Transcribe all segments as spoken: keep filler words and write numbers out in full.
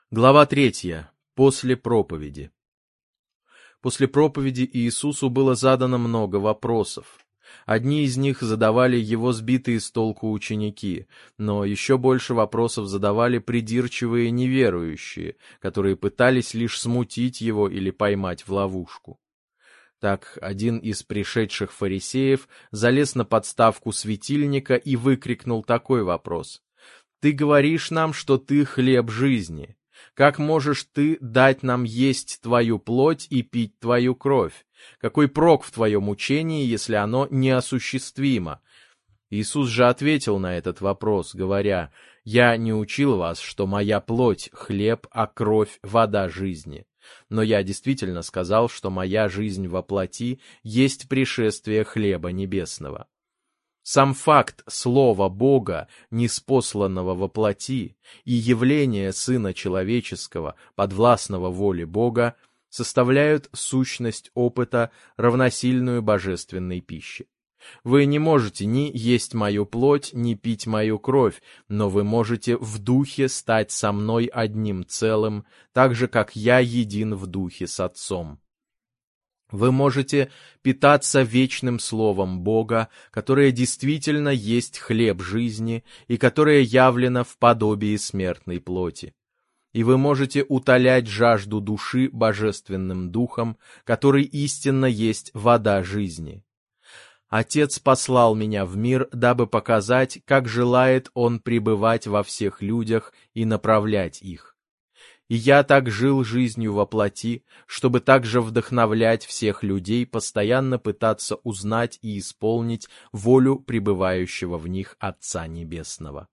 Глава третья. После проповеди. После проповеди Иисусу было задано много вопросов. Одни из них задавали его сбитые с толку ученики, но еще больше вопросов задавали придирчивые неверующие, которые пытались лишь смутить его или поймать в ловушку. Так один из пришедших фарисеев залез на подставку светильника и выкрикнул такой вопрос: «Ты говоришь нам, что ты хлеб жизни. Как можешь ты дать нам есть твою плоть и пить твою кровь? Какой прок в твоем учении, если оно неосуществимо?» Иисус же ответил на этот вопрос, говоря: «Я не учил вас, что моя плоть — хлеб, а кровь — вода жизни. Но я действительно сказал, что моя жизнь во плоти есть пришествие хлеба небесного». Сам факт Слова Бога, ниспосланного во плоти, и явление Сына Человеческого, подвластного воле Бога, составляют сущность опыта, равносильную божественной пище. Вы не можете ни есть мою плоть, ни пить мою кровь, но вы можете в духе стать со мной одним целым, так же, как я един в духе с Отцом. Вы можете питаться вечным Словом Бога, которое действительно есть хлеб жизни и которое явлено в подобии смертной плоти. И вы можете утолять жажду души божественным духом, который истинно есть вода жизни. Отец послал меня в мир, дабы показать, как желает Он пребывать во всех людях и направлять их. И я так жил жизнью во плоти, чтобы также вдохновлять всех людей постоянно пытаться узнать и исполнить волю пребывающего в них Отца Небесного.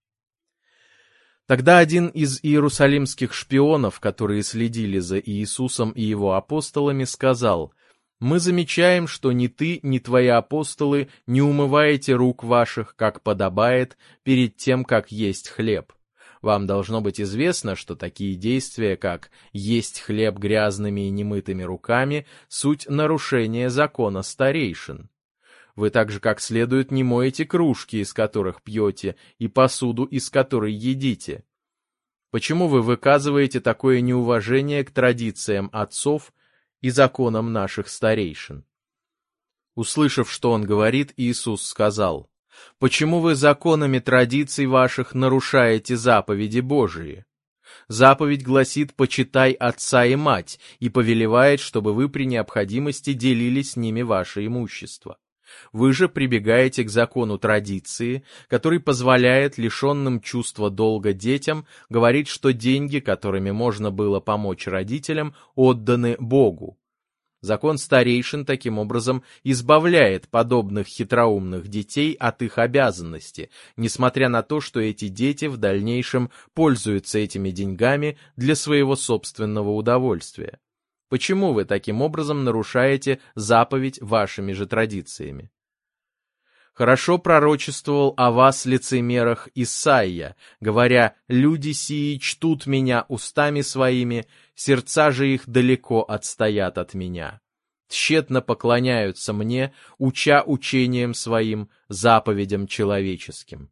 Тогда один из иерусалимских шпионов, которые следили за Иисусом и его апостолами, сказал: «Мы замечаем, что ни ты, ни твои апостолы не умываете рук ваших, как подобает, перед тем, как есть хлеб. Вам должно быть известно, что такие действия, как есть хлеб грязными и немытыми руками, суть нарушения закона старейшин. Вы также как следует не моете кружки, из которых пьете, и посуду, из которой едите. Почему вы выказываете такое неуважение к традициям отцов и законам наших старейшин?» Услышав, что он говорит, Иисус сказал: «Почему вы законами традиций ваших нарушаете заповеди Божии? Заповедь гласит: почитай отца и мать, и повелевает, чтобы вы при необходимости делили с ними ваше имущество. Вы же прибегаете к закону традиции, который позволяет лишенным чувства долга детям говорить, что деньги, которыми можно было помочь родителям, отданы Богу. Закон старейшин таким образом избавляет подобных хитроумных детей от их обязанности, несмотря на то, что эти дети в дальнейшем пользуются этими деньгами для своего собственного удовольствия. Почему вы таким образом нарушаете заповедь вашими же традициями? Хорошо пророчествовал о вас, лицемерах, Исаия, говоря: «Люди сии чтут меня устами своими, сердца же их далеко отстоят от меня. Тщетно поклоняются мне, уча учением своим, заповедям человеческим».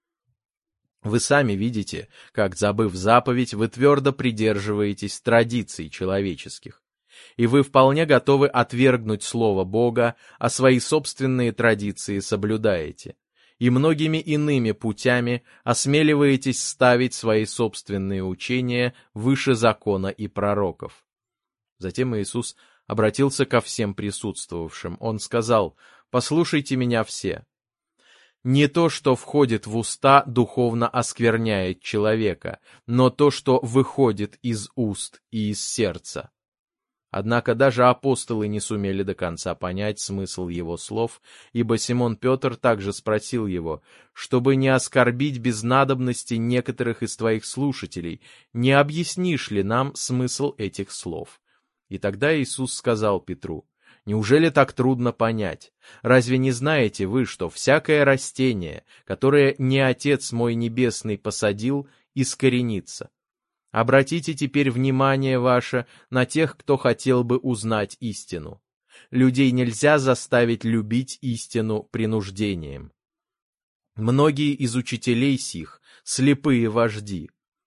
Вы сами видите, как, забыв заповедь, вы твердо придерживаетесь традиций человеческих. И вы вполне готовы отвергнуть слово Бога, а свои собственные традиции соблюдаете. И многими иными путями осмеливаетесь ставить свои собственные учения выше закона и пророков. Затем Иисус обратился ко всем присутствовавшим. Он сказал: «Послушайте меня все. Не то, что входит в уста, духовно оскверняет человека, но то, что выходит из уст и из сердца». Однако даже апостолы не сумели до конца понять смысл его слов, ибо Симон Петр также спросил его: «Чтобы не оскорбить без надобности некоторых из твоих слушателей, не объяснишь ли нам смысл этих слов?» И тогда Иисус сказал Петру: «Неужели так трудно понять? Разве не знаете вы, что всякое растение, которое не Отец мой Небесный посадил, искоренится? Обратите теперь внимание ваше на тех, кто хотел бы узнать истину. Людей нельзя заставить любить истину принуждением. Многие из учителей сих — слепые вожди.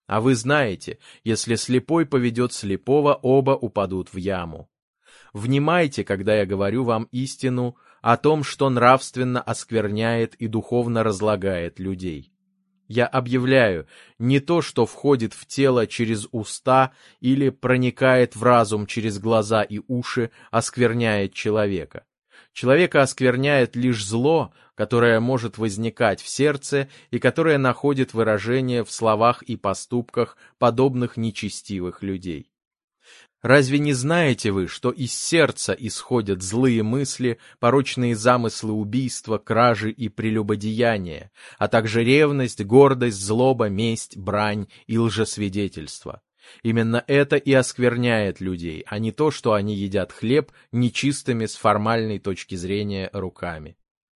А вы знаете, если слепой поведет слепого, оба упадут в яму. Внимайте, когда я говорю вам истину о том, что нравственно оскверняет и духовно разлагает людей. Я объявляю не то, что входит в тело через уста или проникает в разум через глаза и уши, оскверняет человека. Человека оскверняет лишь зло, которое может возникать в сердце и которое находит выражение в словах и поступках подобных нечестивых людей. Разве не знаете вы, что из сердца исходят злые мысли, порочные замыслы убийства, кражи и прелюбодеяния, а также ревность, гордость, злоба, месть, брань и лжесвидетельство? Именно это и оскверняет людей, а не то, что они едят хлеб нечистыми с формальной точки зрения руками.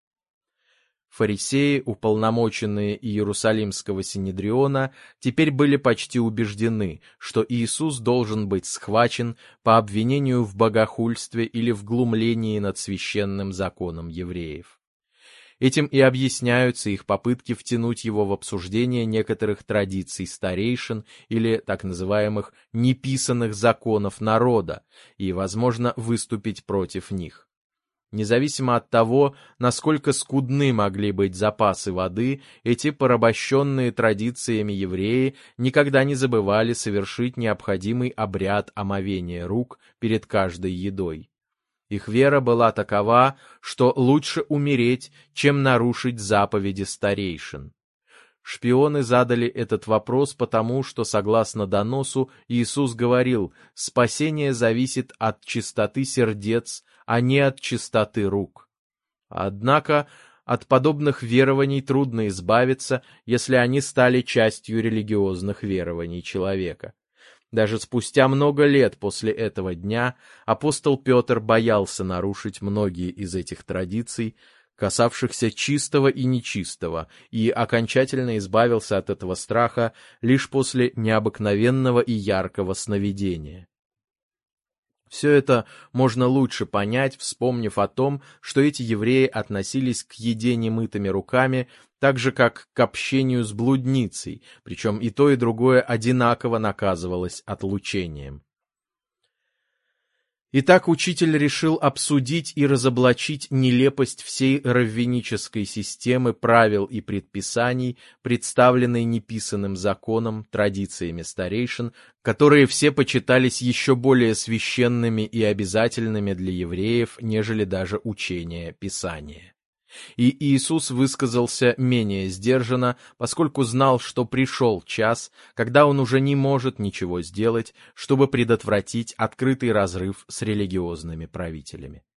Фарисеи, уполномоченные Иерусалимского синедриона, теперь были почти убеждены, что Иисус должен быть схвачен по обвинению в богохульстве или в глумлении над священным законом евреев. Этим и объясняются их попытки втянуть его в обсуждение некоторых традиций старейшин или так называемых неписанных законов народа и, возможно, выступить против них. Независимо от того, насколько скудны могли быть запасы воды, эти порабощенные традициями евреи никогда не забывали совершить необходимый обряд омовения рук перед каждой едой. Их вера была такова, что лучше умереть, чем нарушить заповеди старейшин. Шпионы задали этот вопрос потому, что, согласно доносу, Иисус говорил: «Спасение зависит от чистоты сердец, а не от чистоты рук». Однако от подобных верований трудно избавиться, если они стали частью религиозных верований человека. Даже спустя много лет после этого дня апостол Петр боялся нарушить многие из этих традиций, касавшихся чистого и нечистого, и окончательно избавился от этого страха лишь после необыкновенного и яркого сновидения. Все это можно лучше понять, вспомнив о том, что эти евреи относились к еде немытыми руками так же, как к общению с блудницей, причем и то, и другое одинаково наказывалось отлучением. Итак, учитель решил обсудить и разоблачить нелепость всей раввинической системы правил и предписаний, представленной неписанным законом, традициями старейшин, которые все почитались еще более священными и обязательными для евреев, нежели даже учение Писания. И Иисус высказался менее сдержанно, поскольку знал, что пришел час, когда он уже не может ничего сделать, чтобы предотвратить открытый разрыв с религиозными правителями.